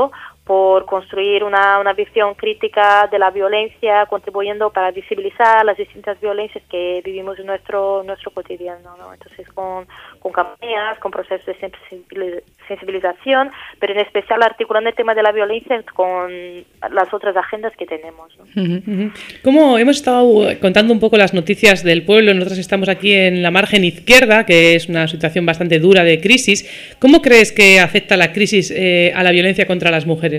S18: por construir una, una visión crítica de la violencia, contribuyendo para visibilizar las distintas violencias que vivimos en nuestro nuestro cotidiano, ¿no? Entonces, con, con campañas, con procesos de sensibilización, pero en especial articulando el tema de la violencia con las otras agendas que tenemos, ¿no?
S6: Como hemos estado contando un poco las noticias del pueblo, nosotros estamos aquí en la margen izquierda, que es una situación bastante dura de crisis. ¿Cómo crees que afecta la crisis eh, a la violencia contra las mujeres?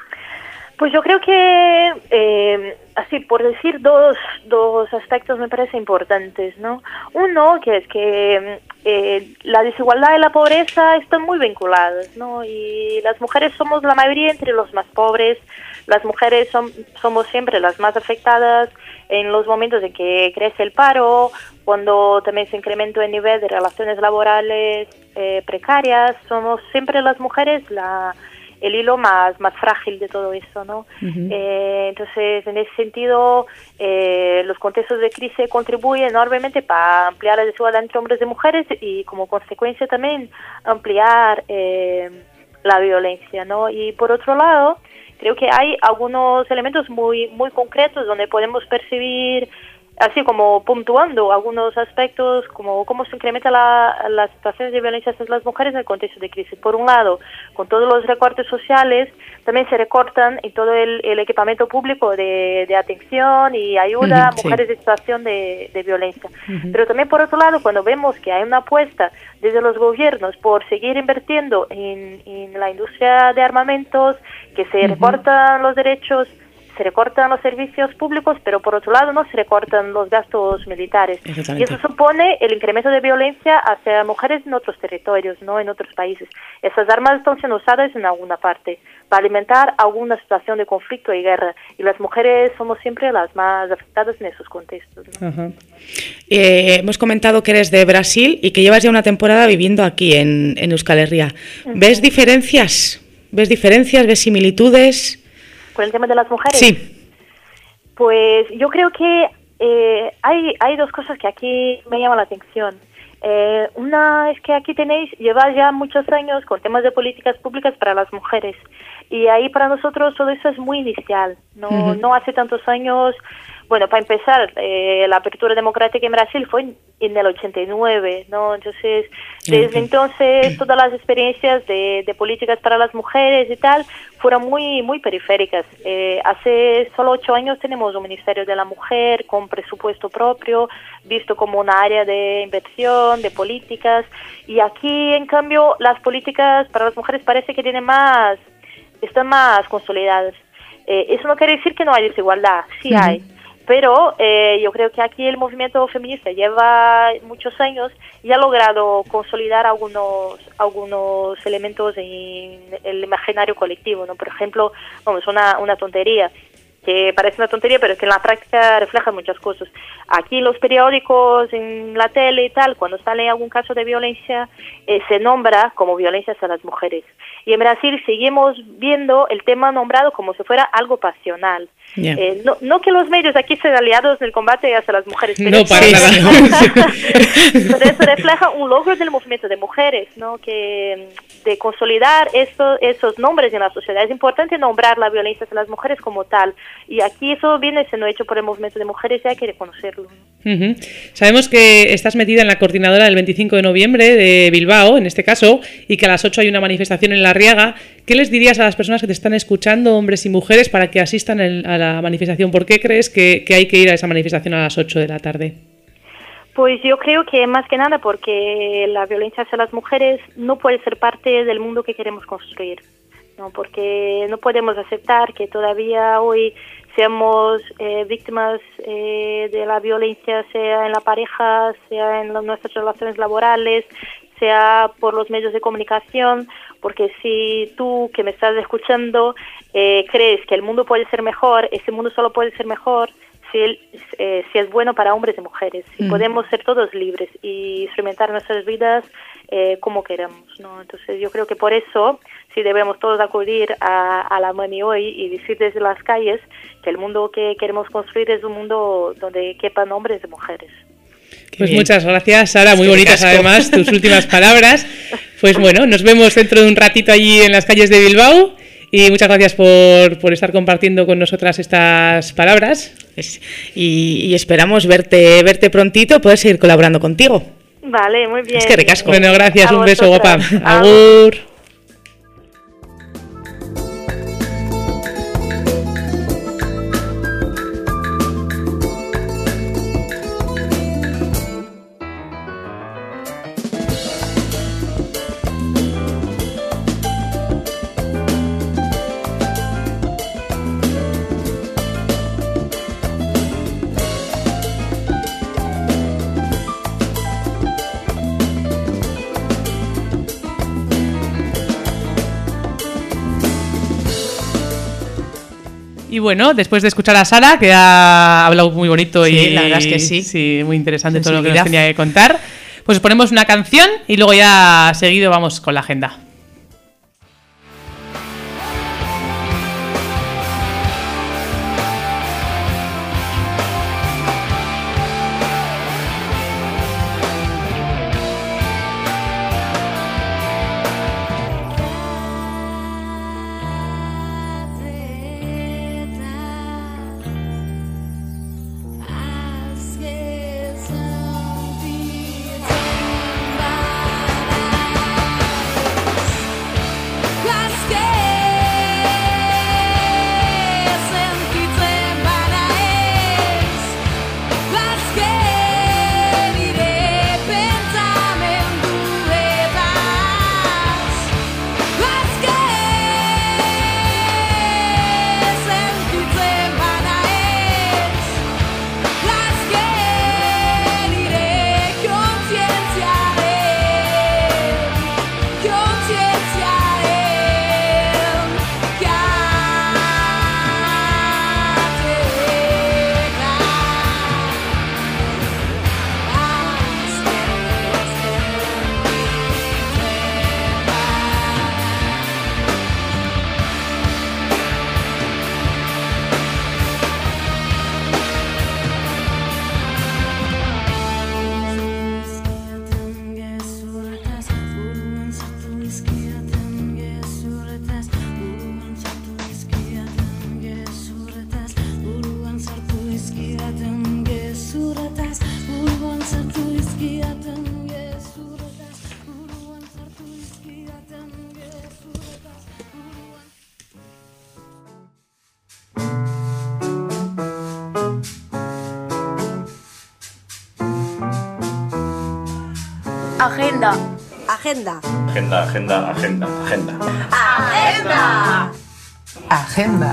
S18: Pues yo creo que, eh, así por decir dos, dos aspectos me parecen importantes, ¿no? Uno, que es que eh, la desigualdad y la pobreza están muy vinculadas, ¿no? Y las mujeres somos la mayoría entre los más pobres, las mujeres son, somos siempre las más afectadas en los momentos en que crece el paro, cuando también se incrementa el nivel de relaciones laborales eh, precarias, somos siempre las mujeres la... el hilo más más frágil de todo eso, ¿no? Uh-huh. Eh, entonces, en ese sentido, eh, los contextos de crisis contribuyen enormemente para ampliar la desigualdad entre hombres y mujeres y, como consecuencia, también ampliar eh, la violencia, ¿no? Y, por otro lado, creo que hay algunos elementos muy muy concretos donde podemos percibir, así como puntuando algunos aspectos, como cómo se incrementa la, las situaciones de violencia hacia las mujeres en el contexto de crisis. Por un lado, con todos los recortes sociales, también se recortan en todo el, el equipamiento público de, de atención y ayuda a mujeres sí. en situación de, de violencia. Uh-huh. Pero también, por otro lado, cuando vemos que hay una apuesta desde los gobiernos por seguir invirtiendo en, en la industria de armamentos, que se uh-huh. recortan los derechos, se recortan los servicios públicos, pero por otro lado no se recortan los gastos militares. Y eso supone el incremento de violencia hacia mujeres en otros territorios, no en otros países. Esas armas están siendo usadas en alguna parte para alimentar alguna situación de conflicto y guerra, y las mujeres somos siempre las más afectadas en esos contextos, ¿no?
S5: Ajá. Eh, hemos comentado que eres de Brasil y que llevas ya una temporada viviendo aquí en, en Euskal Herria. Uh-huh. ¿Ves diferencias? ¿Ves diferencias? ¿Ves similitudes?
S18: ¿Con el tema de las mujeres?
S5: Sí.
S18: Pues yo creo que eh, hay, hay dos cosas que aquí me llaman la atención. Eh, una es que aquí tenéis, lleváis ya muchos años con temas de políticas públicas para las mujeres, y ahí para nosotros todo eso es muy inicial, no, uh-huh. no hace tantos años. Bueno, para empezar, eh, la apertura democrática en Brasil fue en, en el ochenta y nueve, ¿no? Entonces, desde okay. entonces, todas las experiencias de, de políticas para las mujeres y tal fueron muy muy periféricas. Eh, hace solo ocho años tenemos un Ministerio de la Mujer con presupuesto propio, visto como una área de inversión, de políticas, y aquí, en cambio, las políticas para las mujeres parece que tienen más, están más consolidadas. Eh, eso no quiere decir que no hay desigualdad, sí uh-huh. hay. Pero eh, yo creo que aquí el movimiento feminista lleva muchos años y ha logrado consolidar algunos algunos elementos en el imaginario colectivo, ¿no? Por ejemplo, vamos, una, una tontería, que parece una tontería, pero que en la práctica refleja muchas cosas. Aquí en los periódicos, en la tele y tal, cuando sale algún caso de violencia, eh, se nombra como violencia hacia las mujeres. Y en Brasil seguimos viendo el tema nombrado como si fuera algo pasional. Yeah. Eh, no, no que los medios aquí sean aliados en el combate hacia las mujeres, pero,
S6: no, para nada.
S18: Pero eso refleja un logro del movimiento de mujeres, ¿no? Que de consolidar eso, esos nombres en la sociedad. Es importante nombrar la violencia hacia las mujeres como tal, y aquí eso viene siendo hecho por el movimiento de mujeres y hay que reconocerlo, ¿no?
S6: Uh-huh. Sabemos que estás metida en la coordinadora del veinticinco de noviembre de Bilbao, en este caso, y que a las ocho hay una manifestación en La Riaga. ¿Qué les dirías a las personas que te están escuchando, hombres y mujeres, para que asistan el, a la manifestación? ¿Por qué crees que, que hay que ir a esa manifestación a las ocho de la tarde?
S18: Pues yo creo que más que nada porque la violencia hacia las mujeres no puede ser parte del mundo que queremos construir, ¿no? Porque no podemos aceptar que todavía hoy seamos eh, víctimas eh, de la violencia, sea en la pareja, sea en las, nuestras relaciones laborales, sea por los medios de comunicación, porque si tú que me estás escuchando eh, crees que el mundo puede ser mejor, ese mundo solo puede ser mejor si, él, eh, si es bueno para hombres y mujeres, si mm. podemos ser todos libres y instrumentar nuestras vidas eh, como queramos, ¿no? Entonces yo creo que por eso sí debemos todos acudir a, a la Mani hoy y decir desde las calles que el mundo que queremos construir es un mundo donde quepan hombres y mujeres.
S6: Pues muchas gracias, Sara, muy bonitas además tus últimas palabras. Pues bueno, nos vemos dentro de un ratito allí en las calles de Bilbao Y muchas gracias por, por estar compartiendo con nosotras estas palabras.
S5: Y, y esperamos verte, verte prontito, poder seguir colaborando contigo.
S18: Vale, muy bien.
S5: Es que recasco.
S6: Bueno, gracias,
S18: A
S6: un beso, guapa.
S18: vosotras.
S6: Agur. Y bueno, después de escuchar a Sara, que ha hablado muy bonito
S5: Sí,
S6: y
S5: la verdad es que sí.
S6: Sí, muy interesante todo lo que nos
S5: Sensibilidad.
S6: tenía que contar, pues ponemos una canción y luego ya seguido vamos con la agenda.
S13: Agenda.
S1: Agenda.
S19: Agenda, agenda, agenda, agenda.
S1: Agenda.
S3: Agenda.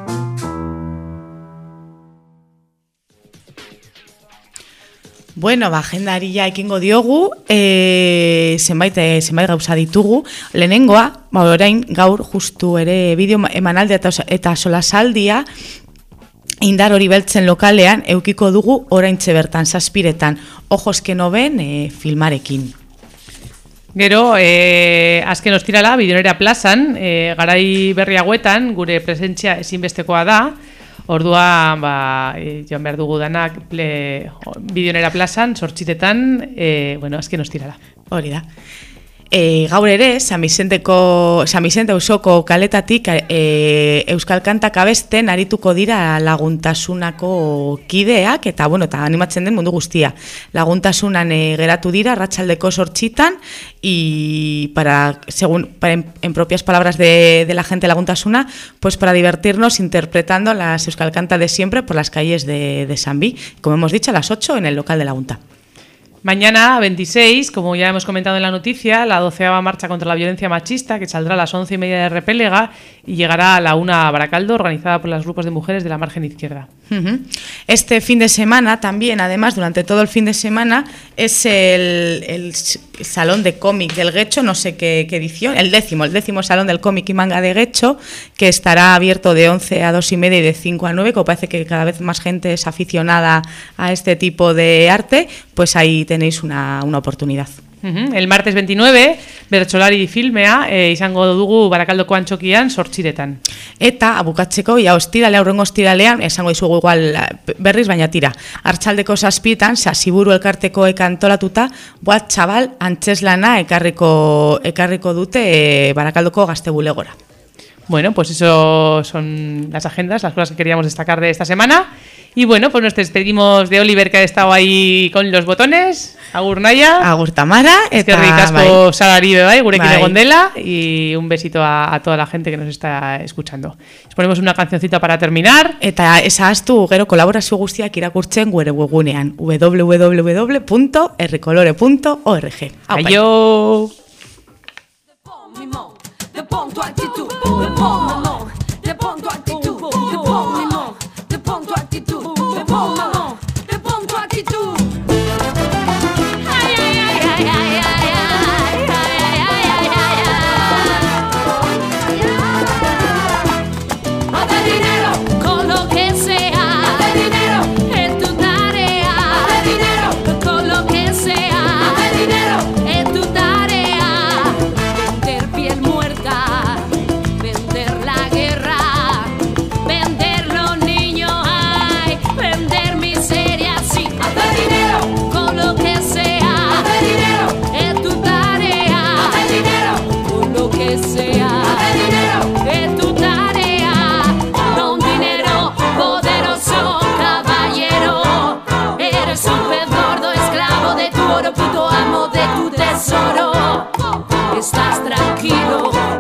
S5: Bueno, ba, agendari ja ekingo diogu, e, zenbait, zenbait gauza ditugu. Lehenengoa, ba, orain gaur justu ere bideo emanaldia eta, eta solasaldia indar hori beltzen lokalean eukiko dugu oraintxe bertan, zazpiretan, ojos que no ven e, filmarekin.
S6: Gero, eh, azken ostirala, Bidionera plazan, eh, garai berri hauetan, gure presentzia ezinbestekoa da, orduan, ba, e, joan behar dugu danak ple, Bidionera plazan, sortxitetan, e, bueno, azken ostirala.
S5: Hori da. E, gaur ere, San Vicenteko, San Vicente Eusoko kaletatik e, Euskal Kantak abesten arituko dira laguntasunako kideak, eta bueno, eta animatzen den mundu guztia. Laguntasunan e, geratu dira, arratsaldeko sortxitan, y para, según, para en, en propias palabras de, de la gente de Laguntasuna, pues para divertirnos interpretando las Euskal Kanta de siempre por las calles de, de San Bi, como hemos dicho, a las ocho en el local de la Junta.
S6: Mañana, veintiséis, como ya hemos comentado en la noticia, la doceava marcha contra la violencia machista, que saldrá a las once y media de Repélega y llegará a la una a Baracaldo, organizada por los grupos de mujeres de la margen izquierda.
S5: Uh-huh. Este fin de semana también, además, durante todo el fin de semana, es el, el Salón de Cómic del Guecho, no sé qué, qué edición, el décimo, el décimo Salón del Cómic y Manga de Guecho, que estará abierto de once a dos y media y de cinco a nueve, como parece que cada vez más gente es aficionada a este tipo de arte, pues ahí tenéis una, una oportunidad.
S6: Uh-huh. El martes veintinueve, bertsolari filmea, e, izango dugu Barakaldokoan txokian, sortxiretan.
S5: Eta, abukatzeko, ja, ostiralea, aurrengo ostiralean, esango dizugu igual berriz, baina tira. Artsaldeko zazpietan, Sasiburu elkartekoek antolatuta, boat txabal antzeslana ekarriko, ekarriko dute e, Barakaldoko gazte bulegora.
S6: Bueno, pues eso son las agendas, las cosas que queríamos destacar de esta semana. Y bueno, pues nos despedimos de Oliver, que ha estado ahí con los botones. Agur Naya.
S5: Agur Tamara.
S6: Eta ricasco Salari bai, gurekin egon dela. Y un besito a, a toda la gente que nos está escuchando. Les ponemos una cancioncita para terminar.
S5: Eta esahaztu gero kolaborazio guztiak irakurtzen gure webgunean w w w punto r colore punto org.
S6: Aio!
S14: De pont toi attitude, de pont maman, de pont toi attitude, de pont maman, de pont toi attitude, de pont maman, de pont toi attitude. Ay ay ay ay ay ay ay ay ay ay ay. Haz dinero con lo que sea, haz dinero en tu tarea, haz dinero con lo que sea, haz dinero en tu tarea. Vender piel muerta, vender la guerra, vender los niños, ay, vender miseria, sí. Hacer dinero con lo que sea, hacer dinero es tu tarea, hacer dinero con lo que sea, hacer dinero es tu tarea. No un dinero poderoso, caballero, eres un pez gordo, esclavo de tu oro, puto amo de tu tesoro. Estás tranquilo.